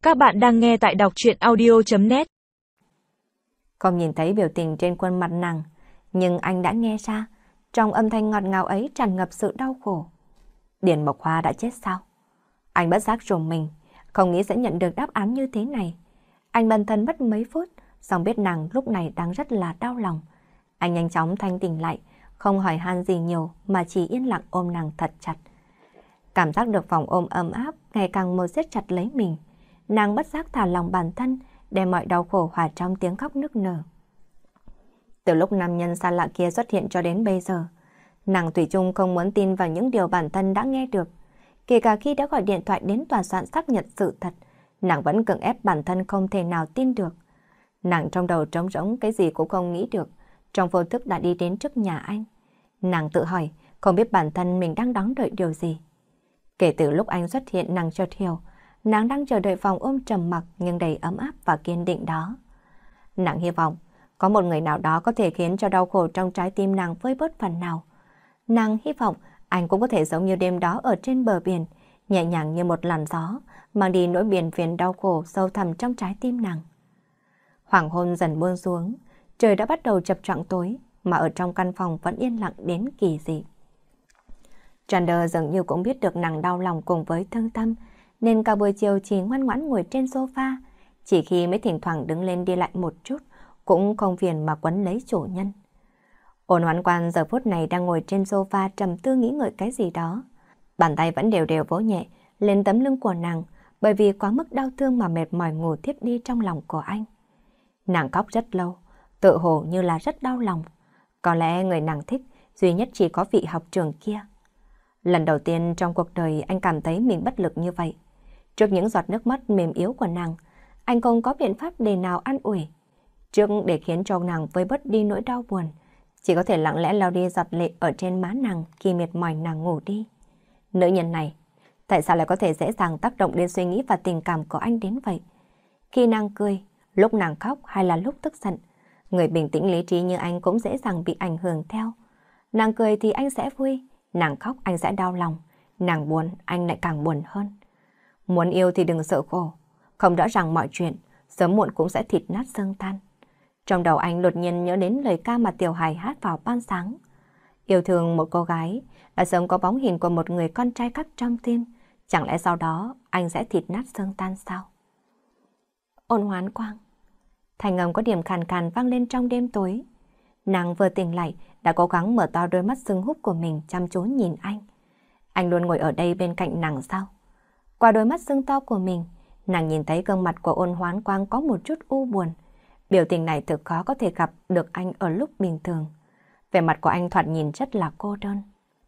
Các bạn đang nghe tại đọc truyện audio.net. Không nhìn thấy biểu tình trên khuôn mặt nàng, nhưng anh đã nghe ra, trong âm thanh ngọt ngào ấy tràn ngập sự đau khổ. Điền Mộc Hoa đã chết sao? Anh bất giác rùng mình, không nghĩ sẽ nhận được đáp án như thế này. Anh bần thần mất mấy phút, xong biết nàng lúc này đang rất là đau lòng. Anh nhanh chóng thanh tỉnh lại, không hỏi han gì nhiều mà chỉ yên lặng ôm nàng thật chặt. Cảm giác được vòng ôm ấm áp ngày càng một siết chặt lấy mình. Nàng bất giác thả lòng bản thân, đem mọi đau khổ hòa trong tiếng khóc nức nở. Từ lúc nam nhân xa lạ kia xuất hiện cho đến bây giờ, nàng thủy chung không muốn tin vào những điều bản thân đã nghe được. Kể cả khi đã gọi điện thoại đến tòa soạn xác nhận sự thật, nàng vẫn cưỡng ép bản thân không thể nào tin được. Nàng trong đầu trống rỗng, cái gì cũng không nghĩ được, trong vô thức đã đi đến trước nhà anh. Nàng tự hỏi, không biết bản thân mình đang đón đợi điều gì. Kể từ lúc anh xuất hiện, nàng chợt hiểu, nàng đang chờ đợi vòng ôm trầm mặc nhưng đầy ấm áp và kiên định đó. Nàng hy vọng có một người nào đó có thể khiến cho đau khổ trong trái tim nàng vơi bớt phần nào. Nàng hy vọng anh cũng có thể giống như đêm đó ở trên bờ biển, nhẹ nhàng như một làn gió, mang đi nỗi biển phiền đau khổ sâu thẳm trong trái tim nàng. Hoàng hôn dần buông xuống, trời đã bắt đầu chập choạng tối, mà ở trong căn phòng vẫn yên lặng đến kỳ dị. Chandler dường như cũng biết được nàng đau lòng cùng với thương tâm, nên cả buổi chiều chỉ ngoan ngoãn ngồi trên sofa, chỉ khi mới thỉnh thoảng đứng lên đi lại một chút, cũng không phiền mà quấn lấy chủ nhân. Ôn Hoán Quan giờ phút này đang ngồi trên sofa trầm tư nghĩ ngợi cái gì đó. Bàn tay vẫn đều đều vỗ nhẹ lên tấm lưng của nàng, bởi vì quá mức đau thương mà mệt mỏi ngủ thiếp đi trong lòng của anh. Nàng khóc rất lâu, tự hồ như là rất đau lòng. Có lẽ người nàng thích duy nhất chỉ có vị học trưởng kia. Lần đầu tiên trong cuộc đời anh cảm thấy mình bất lực như vậy. Trước những giọt nước mắt mềm yếu của nàng, anh không có biện pháp để nào an ủi. Trước để khiến cho nàng vơi bớt đi nỗi đau buồn, chỉ có thể lặng lẽ lau đi giọt lệ ở trên má nàng khi mệt mỏi nàng ngủ đi. Nữ nhân này, tại sao lại có thể dễ dàng tác động đến suy nghĩ và tình cảm của anh đến vậy? Khi nàng cười, lúc nàng khóc hay là lúc tức giận, người bình tĩnh lý trí như anh cũng dễ dàng bị ảnh hưởng theo. Nàng cười thì anh sẽ vui, nàng khóc anh sẽ đau lòng, nàng buồn anh lại càng buồn hơn. Muốn yêu thì đừng sợ khổ, không rõ ràng mọi chuyện, sớm muộn cũng sẽ thịt nát xương tan. Trong đầu anh đột nhiên nhớ đến lời ca mà Tiểu Hải hát vào ban sáng. Yêu thương một cô gái là sớm có bóng hình của một người con trai cắt trong tim, chẳng lẽ sau đó anh sẽ thịt nát xương tan sao? Ôn Hoán Quang. Thành âm có điểm khàn khàn vang lên trong đêm tối. Nàng vừa tỉnh lại đã cố gắng mở to đôi mắt sưng húp của mình chăm chú nhìn anh. Anh luôn ngồi ở đây bên cạnh nàng sao? Qua đôi mắt sưng to của mình, nàng nhìn thấy gương mặt của Ôn Hoán Quang có một chút u buồn. Biểu tình này thực khó có thể gặp được anh ở lúc bình thường. Vẻ mặt của anh thoạt nhìn rất là cô đơn.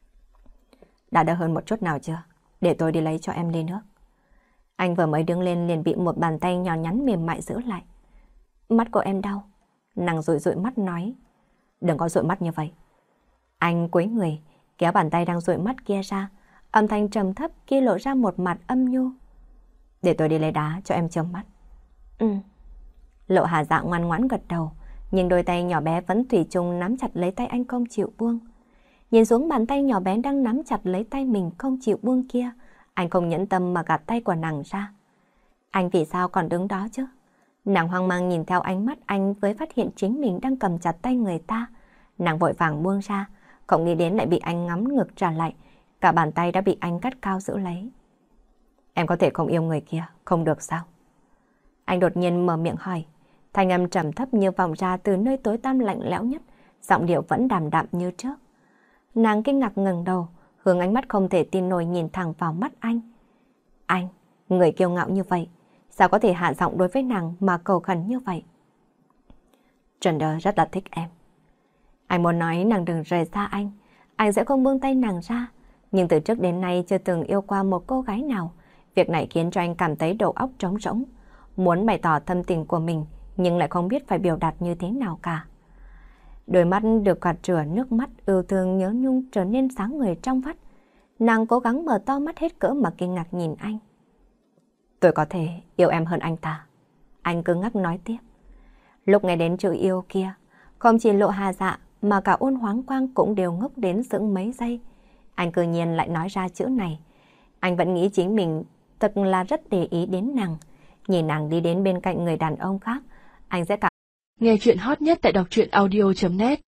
Đã đỡ hơn một chút nào chưa? Để tôi đi lấy cho em ly nước. Anh vừa mới đứng lên liền bị một bàn tay nhỏ nhắn mềm mại giữ lại. Mắt của em đau. Nàng dụi dụi mắt nói. Đừng có dụi mắt như vậy. Anh cúi người, kéo bàn tay đang dụi mắt kia ra. Âm thanh trầm thấp kia lộ ra một mặt âm nhu. Để tôi đi lấy đá cho em châm mắt. Lộ Hà Dạ ngoan ngoãn gật đầu, nhưng đôi tay nhỏ bé vẫn thủy chung nắm chặt lấy tay anh không chịu buông. Nhìn xuống bàn tay nhỏ bé đang nắm chặt lấy tay mình không chịu buông kia, anh không nhẫn tâm mà gạt tay của nàng ra. Anh vì sao còn đứng đó chứ? Nàng hoang mang nhìn theo ánh mắt anh với phát hiện chính mình đang cầm chặt tay người ta. Nàng vội vàng buông ra, không nghĩ đến lại bị anh ngắm ngược trả lại. Cả bàn tay đã bị anh cắt cao giữ lấy. Em có thể không yêu người kia, không được sao? Anh đột nhiên mở miệng hỏi. Thanh âm trầm thấp như vọng ra từ nơi tối tăm lạnh lẽo nhất, giọng điệu vẫn đàm đạm như trước. Nàng kinh ngạc ngẩng đầu, hướng ánh mắt không thể tin nổi nhìn thẳng vào mắt anh. Anh, người kiêu ngạo như vậy, sao có thể hạ giọng đối với nàng mà cầu khẩn như vậy? Chandler rất là thích em. Anh muốn nói nàng đừng rời xa anh sẽ không buông tay nàng ra. Nhưng từ trước đến nay chưa từng yêu qua một cô gái nào. Việc này khiến cho anh cảm thấy đầu óc trống rỗng, muốn bày tỏ thâm tình của mình nhưng lại không biết phải biểu đạt như thế nào cả. Đôi mắt được gạt rửa nước mắt yêu thương nhớ nhung trở nên sáng người trong vắt. Nàng cố gắng mở to mắt hết cỡ mà kinh ngạc nhìn anh. Tôi có thể yêu em hơn anh ta. Anh cứng ngắc nói tiếp. Lúc nghe đến chữ yêu kia, không chỉ Lộ Hà Dạ mà cả Ôn Hoán Quang cũng đều ngốc đến sững mấy giây. Anh tự nhiên lại nói ra chữ này. Anh vẫn nghĩ chính mình thật là rất để ý đến nàng. nhìn nàng đi đến bên cạnh người đàn ông khác, anh sẽ cảm. Nghe chuyện hot nhất tại đọc truyện audio.net